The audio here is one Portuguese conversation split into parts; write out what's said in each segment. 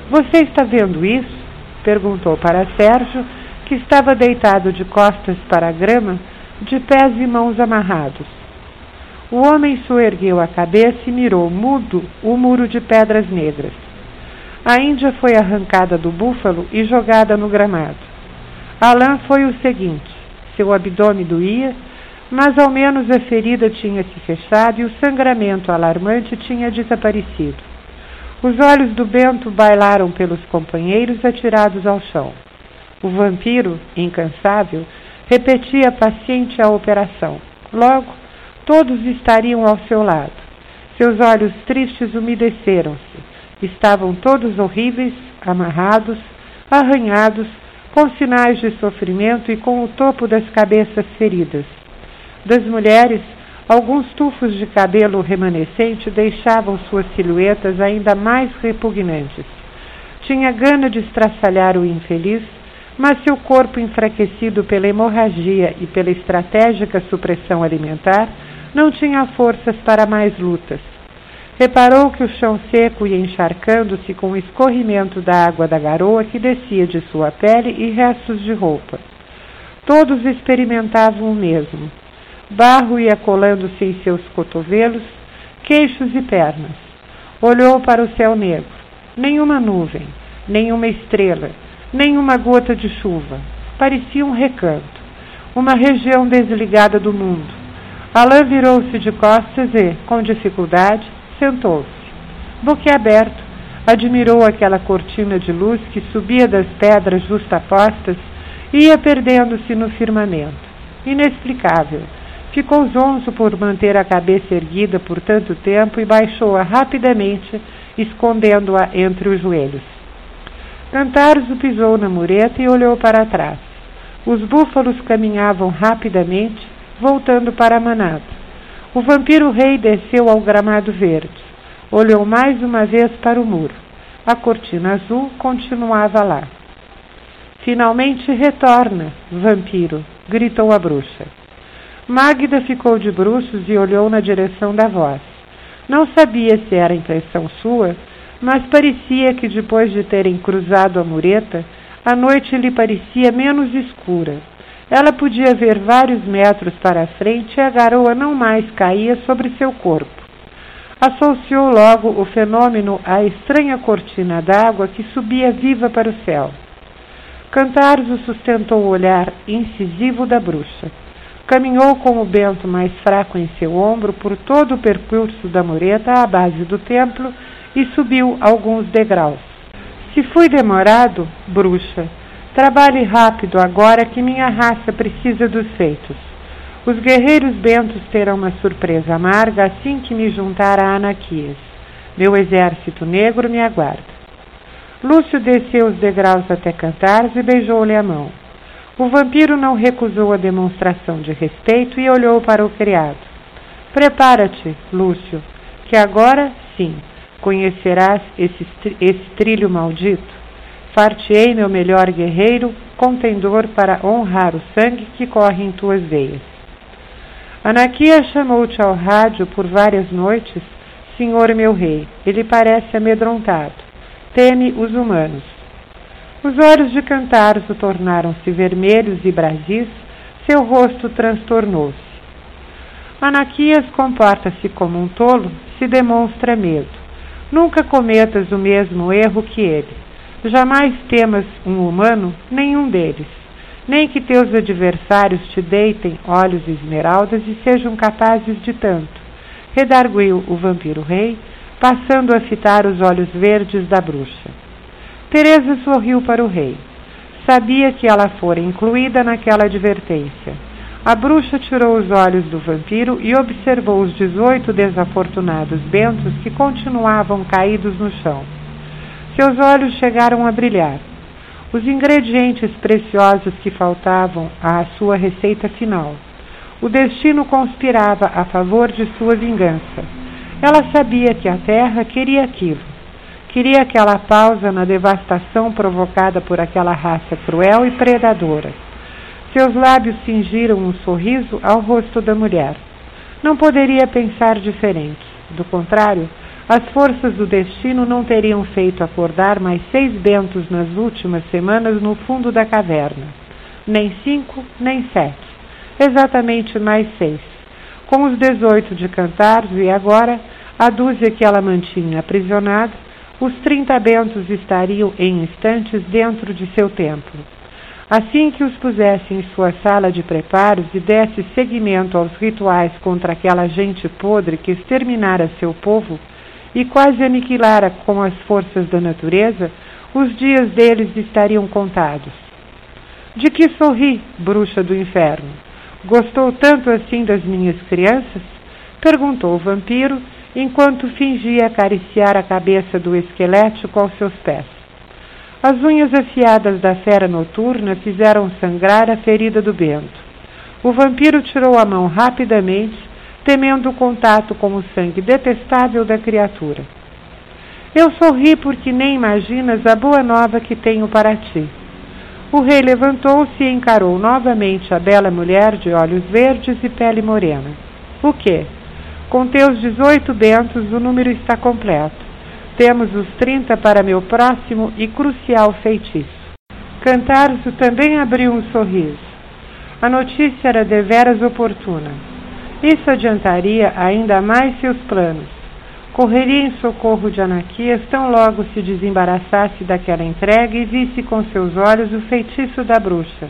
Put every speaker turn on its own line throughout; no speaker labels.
Você está vendo isso? Perguntou para Sérgio, que estava deitado de costas para a grama, de pés e mãos amarrados. O homem soergueu a cabeça e mirou, mudo, o muro de pedras negras. A Índia foi arrancada do búfalo e jogada no gramado. Alain foi o seguinte: seu abdômen doía, mas ao menos a ferida tinha se fechado e o sangramento alarmante tinha desaparecido. Os olhos do Bento bailaram pelos companheiros atirados ao chão. O vampiro, incansável, repetia paciente a operação. Logo, todos estariam ao seu lado. Seus olhos tristes umedeceram-se. Estavam todos horríveis, amarrados, arranhados, com sinais de sofrimento e com o topo das cabeças feridas. Das mulheres, alguns tufos de cabelo remanescente deixavam suas silhuetas ainda mais repugnantes. Tinha gana de estraçalhar o infeliz, mas seu corpo, enfraquecido pela hemorragia e pela estratégica supressão alimentar, não tinha forças para mais lutas. Reparou que o chão seco ia encharcando-se com o escorrimento da água da garoa que descia de sua pele e restos de roupa. Todos experimentavam o mesmo. Barro ia colando-se em seus cotovelos, queixos e pernas. Olhou para o céu negro. Nenhuma nuvem, nenhuma estrela, nenhuma gota de chuva. Parecia um recanto, uma região desligada do mundo. Alain virou-se de costas e, com dificuldade, sentou-se. Boquiaberto, admirou aquela cortina de luz que subia das pedras justapostas e ia perdendo-se no firmamento. Inexplicável. Ficou zonzo por manter a cabeça erguida por tanto tempo e baixou-a rapidamente, escondendo-a entre os joelhos. Cantarzo pisou na mureta e olhou para trás. Os búfalos caminhavam rapidamente, voltando para a manada. O vampiro-rei desceu ao gramado verde. Olhou mais uma vez para o muro. A cortina azul continuava lá. Finalmente retorna, vampiro, gritou a bruxa. Magda ficou de bruços e olhou na direção da voz. Não sabia se era impressão sua, mas parecia que depois de terem cruzado a mureta, a noite lhe parecia menos escura. Ela podia ver vários metros para a frente e a garoa não mais caía sobre seu corpo. Associou logo o fenômeno à estranha cortina d'água que subia viva para o céu. Cantarzo sustentou o olhar incisivo da bruxa. Caminhou com o Bento mais fraco em seu ombro por todo o percurso da mureta à base do templo e subiu alguns degraus. Se fui demorado, bruxa, trabalhe rápido agora que minha raça precisa dos feitos. Os guerreiros bentos terão uma surpresa amarga assim que me juntar a Anaquias. Meu exército negro me aguarda. Lúcio desceu os degraus até Cantarzo e beijou-lhe a mão. O vampiro não recusou a demonstração de respeito e olhou para o criado. Prepara-te, Lúcio, que agora, sim, conhecerás esse trilho maldito. Far-te-ei meu melhor guerreiro, contendor para honrar o sangue que corre em tuas veias. Anaquias chamou-te ao rádio por várias noites, senhor meu rei. Ele parece amedrontado. Teme os humanos. Os olhos de Cantarzo tornaram-se vermelhos e brasis, seu rosto transtornou-se. Anaquias comporta-se como um tolo, se demonstra medo. Nunca cometas o mesmo erro que ele. Jamais temas um humano, nenhum deles. Nem que teus adversários te deitem olhos esmeraldas e sejam capazes de tanto. Redarguiu o vampiro-rei, passando a fitar os olhos verdes da bruxa. Teresa sorriu para o rei. Sabia que ela fora incluída naquela advertência. A bruxa tirou os olhos do vampiro e observou os 18 desafortunados bentos que continuavam caídos no chão. Seus olhos chegaram a brilhar. Os ingredientes preciosos que faltavam à sua receita final. O destino conspirava a favor de sua vingança. Ela sabia que a terra queria aquilo. Queria aquela pausa na devastação provocada por aquela raça cruel e predadora. Seus lábios cingiram um sorriso ao rosto da mulher. Não poderia pensar diferente. Do contrário, As forças do destino não teriam feito acordar mais 6 bentos nas últimas semanas no fundo da caverna. Nem 5, nem 7. Exatamente mais 6. Com os 18 de Cantarzo e agora a dúzia que ela mantinha aprisionada, os 30 bentos estariam em instantes dentro de seu templo. Assim que os pusesse em sua sala de preparos e desse seguimento aos rituais contra aquela gente podre que exterminara seu povo e quase aniquilara com as forças da natureza, os dias deles estariam contados. De que sorri, bruxa do inferno? Gostou tanto assim das minhas crianças? Perguntou o vampiro, enquanto fingia acariciar a cabeça do esquelético aos seus pés. As unhas afiadas da fera noturna fizeram sangrar a ferida do bento. O vampiro tirou a mão rapidamente, temendo o contato com o sangue detestável da criatura. Eu sorri porque nem imaginas a boa nova que tenho para ti. O rei levantou-se e encarou novamente a bela mulher de olhos verdes e pele morena. O quê? Com teus 18 bentos o número está completo. Temos os 30 para meu próximo e crucial feitiço. Cantarzo também abriu um sorriso. A notícia era deveras oportuna. Isso adiantaria ainda mais seus planos. Correria em socorro de Anaquias tão logo se desembaraçasse daquela entrega e visse com seus olhos o feitiço da bruxa.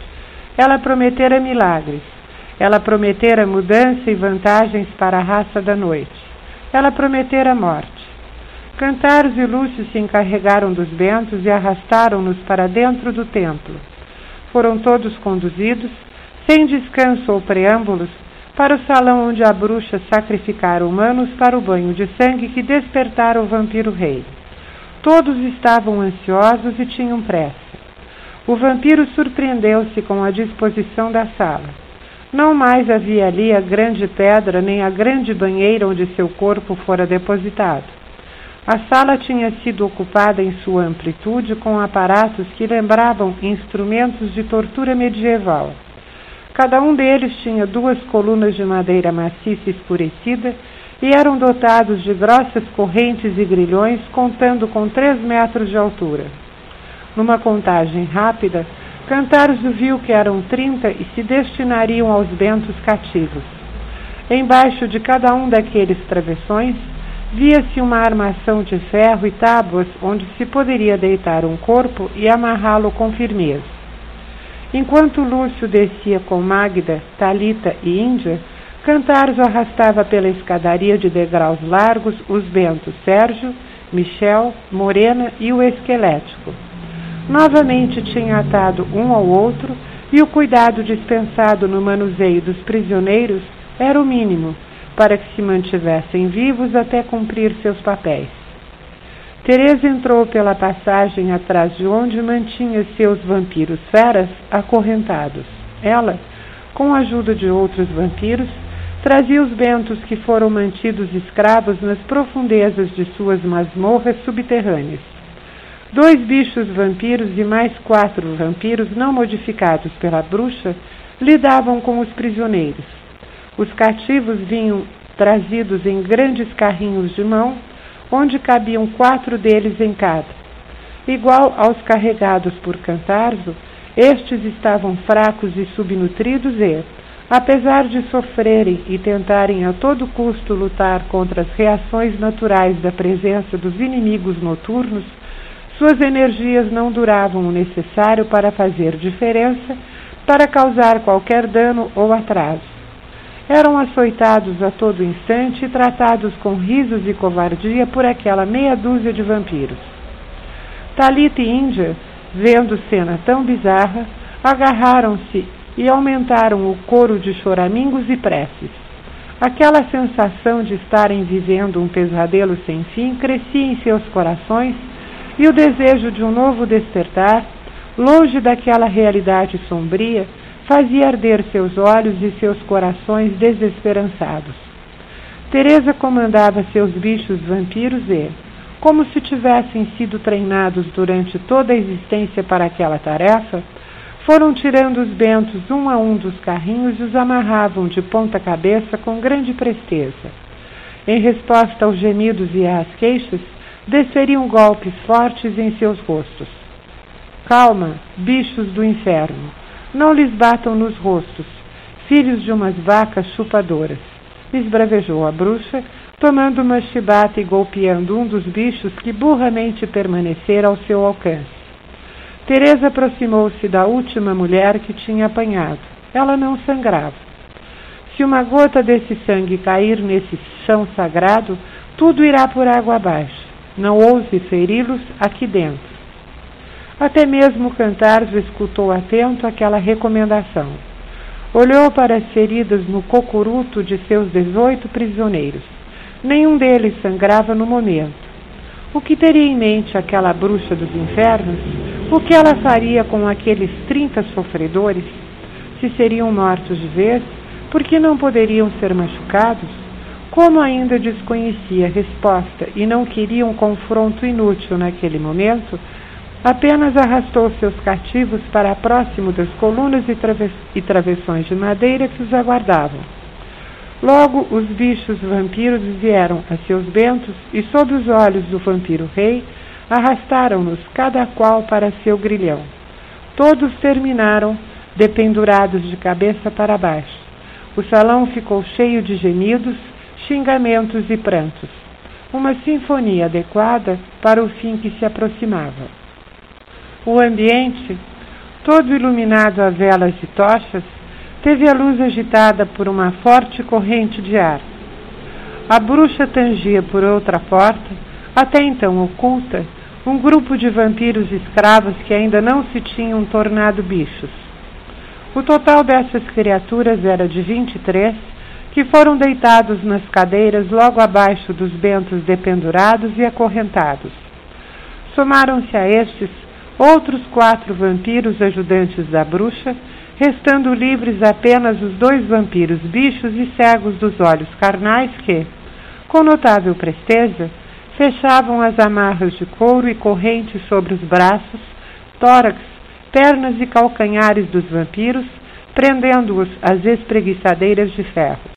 Ela prometera milagres. Ela prometera mudança e vantagens para a raça da noite. Ela prometera morte. Cantarzo e Lúcio se encarregaram dos bentos e arrastaram-nos para dentro do templo. Foram todos conduzidos, sem descanso ou preâmbulos, para o salão onde a bruxa sacrificara humanos para o banho de sangue que despertara o vampiro rei. Todos estavam ansiosos e tinham pressa. O vampiro surpreendeu-se com a disposição da sala. Não mais havia ali a grande pedra nem a grande banheira onde seu corpo fora depositado. A sala tinha sido ocupada em sua amplitude com aparatos que lembravam instrumentos de tortura medieval. Cada um deles tinha 2 colunas de madeira maciça escurecida e eram dotados de grossas correntes e grilhões, contando com 3 metros de altura. Numa contagem rápida, Cantarzo viu que eram 30 e se destinariam aos bentos cativos. Embaixo de cada um daqueles travessões, via-se uma armação de ferro e tábuas onde se poderia deitar um corpo e amarrá-lo com firmeza. Enquanto Lúcio descia com Magda, Talita e Índia, Cantarzo arrastava pela escadaria de degraus largos os bentos Sérgio, Michel, Morena e o esquelético. Novamente tinha atado um ao outro e o cuidado dispensado no manuseio dos prisioneiros era o mínimo para que se mantivessem vivos até cumprir seus papéis. Teresa entrou pela passagem atrás de onde mantinha seus vampiros feras acorrentados. Ela, com a ajuda de outros vampiros, trazia os bentos que foram mantidos escravos nas profundezas de suas masmorras subterrâneas. 2 bichos vampiros e mais 4 vampiros não modificados pela bruxa lidavam com os prisioneiros. Os cativos vinham trazidos em grandes carrinhos de mão, onde cabiam 4 deles em cada. Igual aos carregados por Cantarzo, estes estavam fracos e subnutridos e, apesar de sofrerem e tentarem a todo custo lutar contra as reações naturais da presença dos inimigos noturnos, suas energias não duravam o necessário para fazer diferença, para causar qualquer dano ou atraso. Eram açoitados a todo instante e tratados com risos e covardia por aquela meia dúzia de vampiros. Talita e Índia, vendo cena tão bizarra, agarraram-se e aumentaram o coro de choramingos e preces. Aquela sensação de estarem vivendo um pesadelo sem fim crescia em seus corações e o desejo de um novo despertar, longe daquela realidade sombria, fazia arder seus olhos e seus corações desesperançados. Teresa comandava seus bichos vampiros e, como se tivessem sido treinados durante toda a existência para aquela tarefa, foram tirando os bentos um a um dos carrinhos e os amarravam de ponta cabeça com grande presteza. em resposta aos gemidos e às queixas, desferiam golpes fortes em seus rostos. Calma, bichos do inferno, não lhes batam nos rostos, filhos de umas vacas chupadoras, esbravejou a bruxa, tomando uma chibata e golpeando um dos bichos que burramente permanecera ao seu alcance. Teresa aproximou-se da última mulher que tinha apanhado. Ela não sangrava. Se uma gota desse sangue cair nesse chão sagrado, tudo irá por água abaixo. Não ouse feri-los aqui dentro. Até mesmo Cantarzo escutou atento aquela recomendação. Olhou para as feridas no cocuruto de seus 18 prisioneiros. Nenhum deles sangrava no momento. O que teria em mente aquela bruxa dos infernos? O que ela faria com aqueles 30 sofredores? Se seriam mortos de vez, por que não poderiam ser machucados? Como ainda desconhecia a resposta e não queria um confronto inútil naquele momento, apenas arrastou seus cativos para próximo das colunas e travessões de madeira que os aguardavam. Logo, os bichos vampiros vieram a seus bentos e, sob os olhos do vampiro-rei, arrastaram-nos cada qual para seu grilhão. Todos terminaram dependurados de cabeça para baixo. O salão ficou cheio de gemidos, xingamentos e prantos. Uma sinfonia adequada para o fim que se aproximava. O ambiente, todo iluminado a velas e tochas, teve a luz agitada por uma forte corrente de ar. A bruxa tangia por outra porta, até então oculta, um grupo de vampiros escravos que ainda não se tinham tornado bichos. O total dessas criaturas era de 23, que foram deitados nas cadeiras logo abaixo dos bentos dependurados e acorrentados. Somaram-se a estes outros 4 vampiros ajudantes da bruxa, restando livres apenas os 2 vampiros bichos e cegos dos olhos carnais que, com notável presteza, fechavam as amarras de couro e correntes sobre os braços, tórax, pernas e calcanhares dos vampiros, prendendo-os às espreguiçadeiras de ferro.